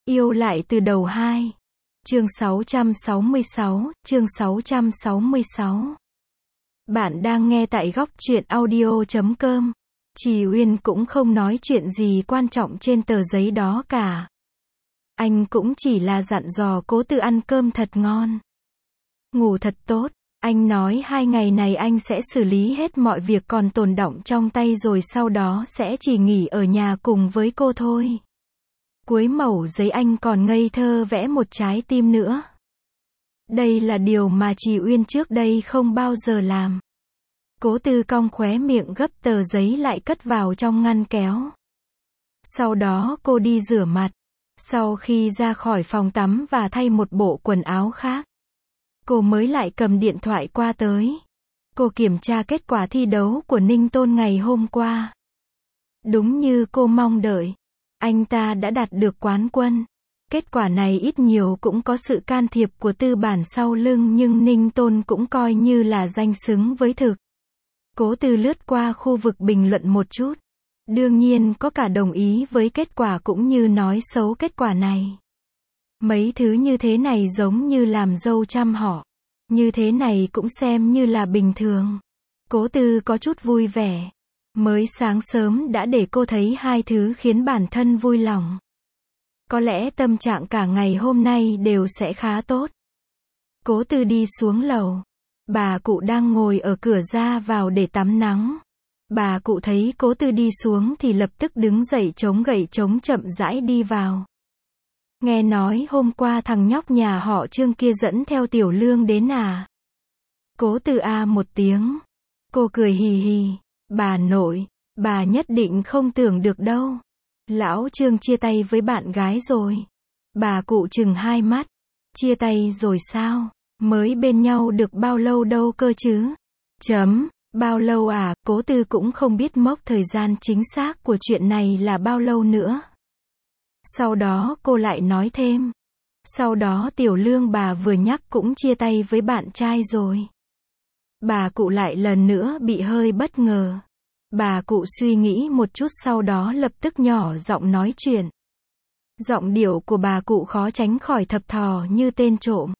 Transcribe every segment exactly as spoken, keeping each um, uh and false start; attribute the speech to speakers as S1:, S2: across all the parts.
S1: Yêu lại từ đầu hai. Chương sáu trăm sáu mươi sáu, chương sáu trăm sáu mươi sáu. Bạn đang nghe tại góc truyện audio chấm com. Trì Uyên cũng không nói chuyện gì quan trọng trên tờ giấy đó cả. Anh cũng chỉ là dặn dò Cố Tư ăn cơm thật ngon, ngủ thật tốt. Anh nói hai ngày này anh sẽ xử lý hết mọi việc còn tồn đọng trong tay rồi sau đó sẽ chỉ nghỉ ở nhà cùng với cô thôi. Cuối mẩu giấy anh còn ngây thơ vẽ một trái tim nữa. Đây là điều mà Trì Uyên trước đây không bao giờ làm. Cố Tư cong khóe miệng gấp tờ giấy lại cất vào trong ngăn kéo. Sau đó cô đi rửa mặt. Sau khi ra khỏi phòng tắm và thay một bộ quần áo khác, cô mới lại cầm điện thoại qua tới. Cô kiểm tra kết quả thi đấu của Ninh Tôn ngày hôm qua. Đúng như cô mong đợi, anh ta đã đạt được quán quân. Kết quả này ít nhiều cũng có sự can thiệp của tư bản sau lưng nhưng Ninh Tôn cũng coi như là danh xứng với thực. Cố Tư lướt qua khu vực bình luận một chút. Đương nhiên có cả đồng ý với kết quả cũng như nói xấu kết quả này. Mấy thứ như thế này giống như làm dâu trăm họ. Như thế này cũng xem như là bình thường. Cố Tư có chút vui vẻ. Mới sáng sớm đã để cô thấy hai thứ khiến bản thân vui lòng. Có lẽ tâm trạng cả ngày hôm nay đều sẽ khá tốt. Cố Tư đi xuống lầu. Bà cụ đang ngồi ở cửa ra vào để tắm nắng. Bà cụ thấy Cố Tư đi xuống thì lập tức đứng dậy chống gậy chống chậm rãi đi vào. Nghe nói hôm qua thằng nhóc nhà họ Trương kia dẫn theo Tiểu Lương đến à? Cố Tư a một tiếng. Cô cười hì hì. Bà nội, bà nhất định không tưởng được đâu. Lão Trương chia tay với bạn gái rồi. Bà cụ chừng hai mắt. Chia tay rồi sao? Mới bên nhau được bao lâu đâu cơ chứ? Chấm, bao lâu à? Cố Tư cũng không biết mốc thời gian chính xác của chuyện này là bao lâu nữa. Sau đó cô lại nói thêm. Sau đó Tiểu Lương bà vừa nhắc cũng chia tay với bạn trai rồi. Bà cụ lại lần nữa bị hơi bất ngờ. Bà cụ suy nghĩ một chút sau đó lập tức nhỏ giọng nói chuyện. Giọng điệu của bà cụ khó tránh khỏi thập thò như tên trộm.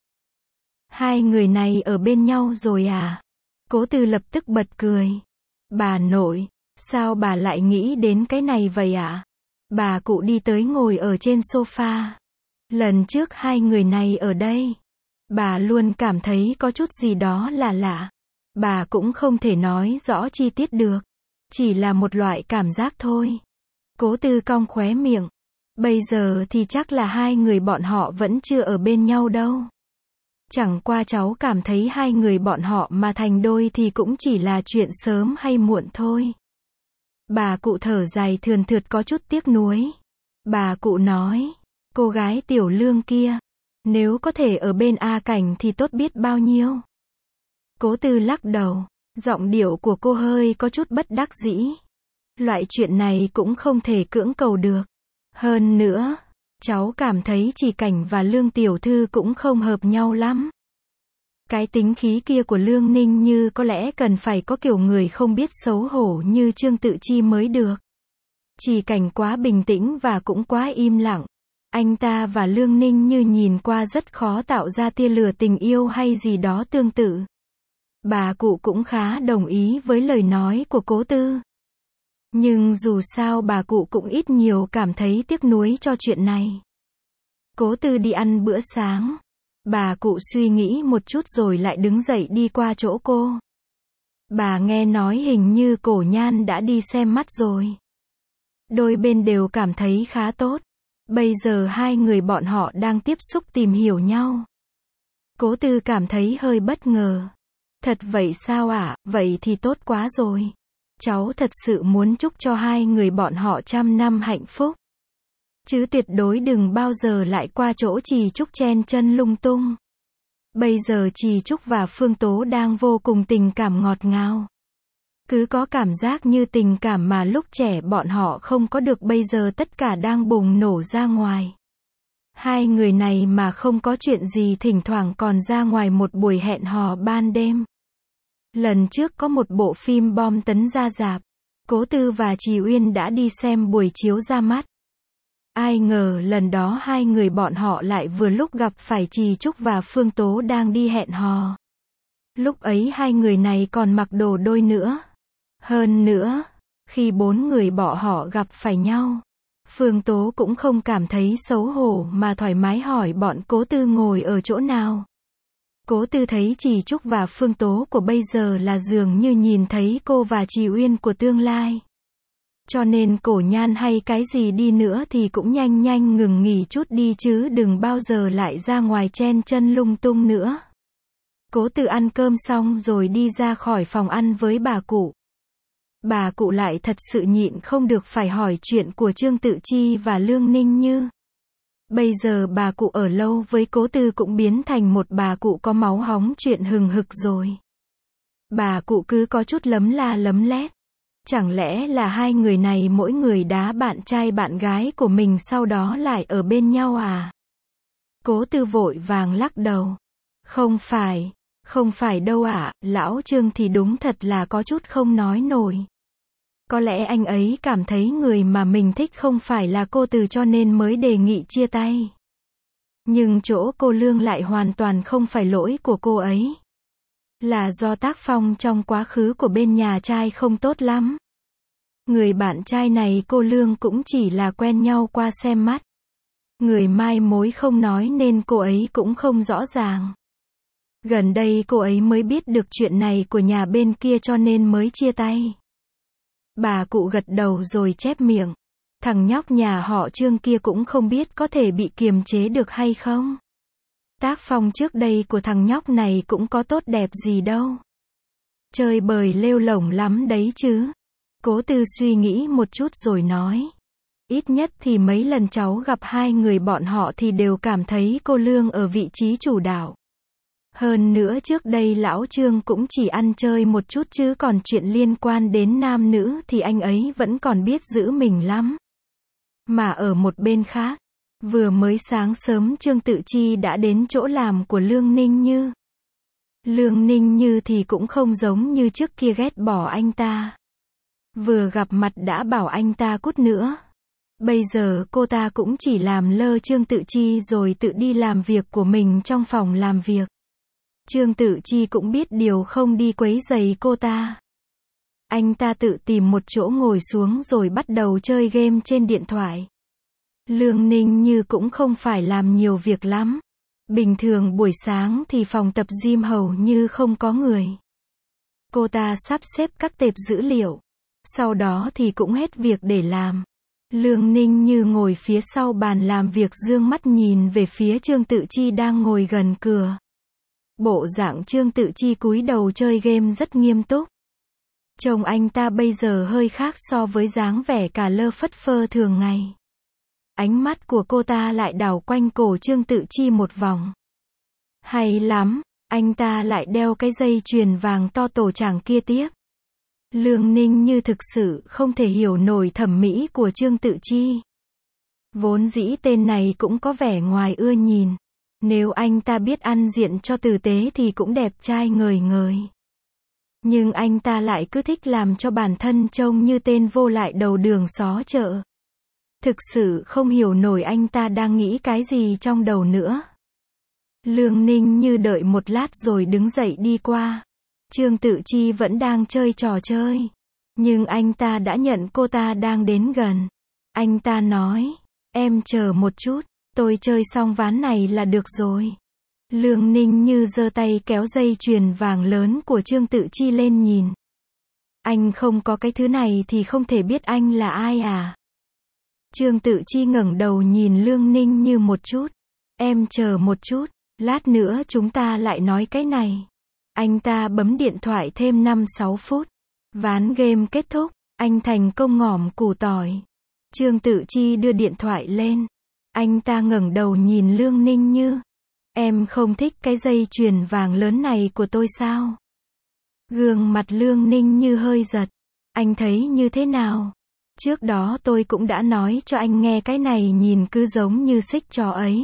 S1: Hai người này ở bên nhau rồi à? Cố Tư lập tức bật cười. Bà nội, sao bà lại nghĩ đến cái này vậy ạ? Bà cụ đi tới ngồi ở trên sofa. Lần trước hai người này ở đây, bà luôn cảm thấy có chút gì đó là lạ. Bà cũng không thể nói rõ chi tiết được. Chỉ là một loại cảm giác thôi. Cố Tư cong khóe miệng. Bây giờ thì chắc là hai người bọn họ vẫn chưa ở bên nhau đâu. Chẳng qua cháu cảm thấy hai người bọn họ mà thành đôi thì cũng chỉ là chuyện sớm hay muộn thôi. Bà cụ thở dài thườn thượt có chút tiếc nuối. Bà cụ nói, cô gái Tiểu Lương kia, nếu có thể ở bên A Cảnh thì tốt biết bao nhiêu. Cố Tư lắc đầu, giọng điệu của cô hơi có chút bất đắc dĩ. Loại chuyện này cũng không thể cưỡng cầu được. Hơn nữa, cháu cảm thấy chỉ Cảnh và Lương tiểu thư cũng không hợp nhau lắm. Cái tính khí kia của Lương Ninh Như có lẽ cần phải có kiểu người không biết xấu hổ như Trương Tự Chi mới được. Chỉ Cảnh quá bình tĩnh và cũng quá im lặng. Anh ta và Lương Ninh Như nhìn qua rất khó tạo ra tia lửa tình yêu hay gì đó tương tự. Bà cụ cũng khá đồng ý với lời nói của Cố Tư. Nhưng dù sao bà cụ cũng ít nhiều cảm thấy tiếc nuối cho chuyện này. Cố Tư đi ăn bữa sáng. Bà cụ suy nghĩ một chút rồi lại đứng dậy đi qua chỗ cô. Bà nghe nói hình như Cổ Nhan đã đi xem mắt rồi. Đôi bên đều cảm thấy khá tốt. Bây giờ hai người bọn họ đang tiếp xúc tìm hiểu nhau. Cố Tư cảm thấy hơi bất ngờ. Thật vậy sao ạ? Vậy thì tốt quá rồi. Cháu thật sự muốn chúc cho hai người bọn họ trăm năm hạnh phúc. Chứ tuyệt đối đừng bao giờ lại qua chỗ Trì Trúc chen chân lung tung. Bây giờ Trì Trúc và Phương Tố đang vô cùng tình cảm ngọt ngào. Cứ có cảm giác như tình cảm mà lúc trẻ bọn họ không có được bây giờ tất cả đang bùng nổ ra ngoài. Hai người này mà không có chuyện gì thỉnh thoảng còn ra ngoài một buổi hẹn hò ban đêm. Lần trước có một bộ phim bom tấn ra rạp. Cố Tư và Trì Uyên đã đi xem buổi chiếu ra mắt. Ai ngờ lần đó hai người bọn họ lại vừa lúc gặp phải Trì Trúc và Phương Tố đang đi hẹn hò. Lúc ấy hai người này còn mặc đồ đôi nữa. Hơn nữa, khi bốn người bọn họ gặp phải nhau, Phương Tố cũng không cảm thấy xấu hổ mà thoải mái hỏi bọn Cố Tư ngồi ở chỗ nào. Cố Tư thấy Trì Trúc và Phương Tố của bây giờ là dường như nhìn thấy cô và Trì Uyên của tương lai. Cho nên Cổ Nhan hay cái gì đi nữa thì cũng nhanh nhanh ngừng nghỉ chút đi chứ đừng bao giờ lại ra ngoài chen chân lung tung nữa. Cố Tư ăn cơm xong rồi đi ra khỏi phòng ăn với bà cụ. Bà cụ lại thật sự nhịn không được phải hỏi chuyện của Trương Tự Chi và Lương Ninh Như. Bây giờ bà cụ ở lâu với Cố Tư cũng biến thành một bà cụ có máu hóng chuyện hừng hực rồi. Bà cụ cứ có chút lấm la lấm lét. Chẳng lẽ là hai người này mỗi người đá bạn trai bạn gái của mình sau đó lại ở bên nhau à? Cố Tư vội vàng lắc đầu. Không phải, không phải đâu ạ, lão Trương thì đúng thật là có chút không nói nổi. Có lẽ anh ấy cảm thấy người mà mình thích không phải là cô Từ cho nên mới đề nghị chia tay. Nhưng chỗ cô Lương lại hoàn toàn không phải lỗi của cô ấy. Là do tác phong trong quá khứ của bên nhà trai không tốt lắm. Người bạn trai này cô Lương cũng chỉ là quen nhau qua xem mắt. Người mai mối không nói nên cô ấy cũng không rõ ràng. Gần đây cô ấy mới biết được chuyện này của nhà bên kia cho nên mới chia tay. Bà cụ gật đầu rồi chép miệng. Thằng nhóc nhà họ Trương kia cũng không biết có thể bị kiềm chế được hay không. Tác phong trước đây của thằng nhóc này cũng có tốt đẹp gì đâu. Chơi bời lêu lổng lắm đấy chứ. Cố Tư suy nghĩ một chút rồi nói. Ít nhất thì mấy lần cháu gặp hai người bọn họ thì đều cảm thấy cô Lương ở vị trí chủ đạo. Hơn nữa trước đây lão Trương cũng chỉ ăn chơi một chút chứ còn chuyện liên quan đến nam nữ thì anh ấy vẫn còn biết giữ mình lắm. Mà ở một bên khác, vừa mới sáng sớm Trương Tự Chi đã đến chỗ làm của Lương Ninh Như. Lương Ninh Như thì cũng không giống như trước kia ghét bỏ anh ta. Vừa gặp mặt đã bảo anh ta cút nữa. Bây giờ cô ta cũng chỉ làm lơ Trương Tự Chi rồi tự đi làm việc của mình trong phòng làm việc. Trương Tự Chi cũng biết điều không đi quấy rầy cô ta. Anh ta tự tìm một chỗ ngồi xuống rồi bắt đầu chơi game trên điện thoại. Lương Ninh Như cũng không phải làm nhiều việc lắm. Bình thường buổi sáng thì phòng tập gym hầu như không có người. Cô ta sắp xếp các tệp dữ liệu. Sau đó thì cũng hết việc để làm. Lương Ninh Như ngồi phía sau bàn làm việc dương mắt nhìn về phía Trương Tự Chi đang ngồi gần cửa. Bộ dạng Trương Tự Chi cúi đầu chơi game rất nghiêm túc. Trông anh ta bây giờ hơi khác so với dáng vẻ cả lơ phất phơ thường ngày. Ánh mắt của cô ta lại đảo quanh cổ Trương Tự Chi một vòng. Hay lắm, anh ta lại đeo cái dây chuyền vàng to tổ chảng kia tiếp. Lương Ninh Như thực sự không thể hiểu nổi thẩm mỹ của Trương Tự Chi. Vốn dĩ tên này cũng có vẻ ngoài ưa nhìn. Nếu anh ta biết ăn diện cho tử tế thì cũng đẹp trai ngời ngời. Nhưng anh ta lại cứ thích làm cho bản thân trông như tên vô lại đầu đường xó chợ. Thực sự không hiểu nổi anh ta đang nghĩ cái gì trong đầu nữa. Lương Ninh Như đợi một lát rồi đứng dậy đi qua. Trương Tự Chi vẫn đang chơi trò chơi. Nhưng anh ta đã nhận cô ta đang đến gần. Anh ta nói, em chờ một chút, tôi chơi xong ván này là được rồi. Lương Ninh Như giơ tay kéo dây chuyền vàng lớn của Trương Tự Chi lên nhìn. Anh không có cái thứ này thì không thể biết anh là ai à? Trương Tự Chi ngẩng đầu nhìn Lương Ninh Như một chút. Em chờ một chút, lát nữa chúng ta lại nói cái này. Anh ta bấm điện thoại thêm năm sáu phút. Ván game kết thúc, anh thành công ngỏm củ tỏi. Trương Tự Chi đưa điện thoại lên. Anh ta ngẩng đầu nhìn Lương Ninh Như. Em không thích cái dây chuyền vàng lớn này của tôi sao? Gương mặt Lương Ninh Như hơi giật. Anh thấy như thế nào? Trước đó tôi cũng đã nói cho anh nghe cái này nhìn cứ giống như xích chó ấy.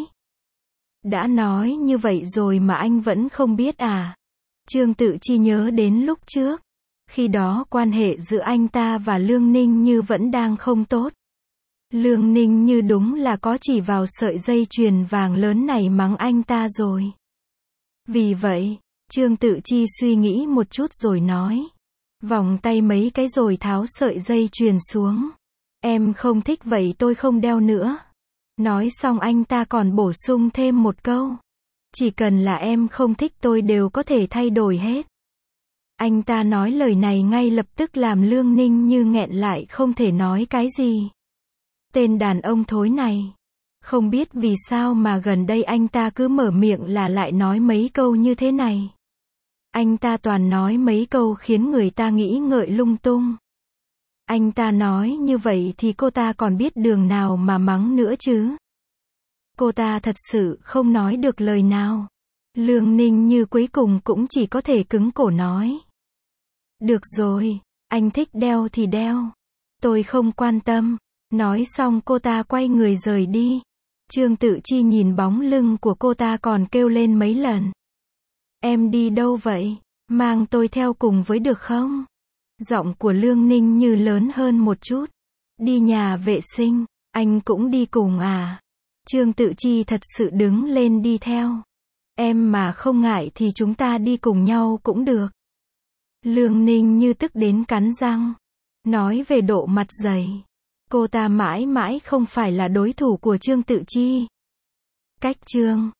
S1: Đã nói như vậy rồi mà anh vẫn không biết à? Trương Tự Chi nhớ đến lúc trước. Khi đó quan hệ giữa anh ta và Lương Ninh Như vẫn đang không tốt. Lương Ninh Như đúng là có chỉ vào sợi dây chuyền vàng lớn này mắng anh ta rồi. Vì vậy, Trương Tự Chi suy nghĩ một chút rồi nói. Vòng tay mấy cái rồi tháo sợi dây chuyền xuống. Em không thích vậy tôi không đeo nữa. Nói xong anh ta còn bổ sung thêm một câu. Chỉ cần là em không thích tôi đều có thể thay đổi hết. Anh ta nói lời này ngay lập tức làm Lương Ninh Như nghẹn lại không thể nói cái gì. Tên đàn ông thối này. Không biết vì sao mà gần đây anh ta cứ mở miệng là lại nói mấy câu như thế này. Anh ta toàn nói mấy câu khiến người ta nghĩ ngợi lung tung. Anh ta nói như vậy thì cô ta còn biết đường nào mà mắng nữa chứ. Cô ta thật sự không nói được lời nào. Lương Ninh Như cuối cùng cũng chỉ có thể cứng cổ nói. Được rồi, anh thích đeo thì đeo. Tôi không quan tâm. Nói xong cô ta quay người rời đi. Trương Tự Chi nhìn bóng lưng của cô ta còn kêu lên mấy lần. Em đi đâu vậy? Mang tôi theo cùng với được không? Giọng của Lương Ninh Như lớn hơn một chút. Đi nhà vệ sinh, anh cũng đi cùng à? Trương Tự Chi thật sự đứng lên đi theo. Em mà không ngại thì chúng ta đi cùng nhau cũng được. Lương Ninh Như tức đến cắn răng. Nói về độ mặt dày. Cô ta mãi mãi không phải là đối thủ của Trương Tự Chi. Cách chương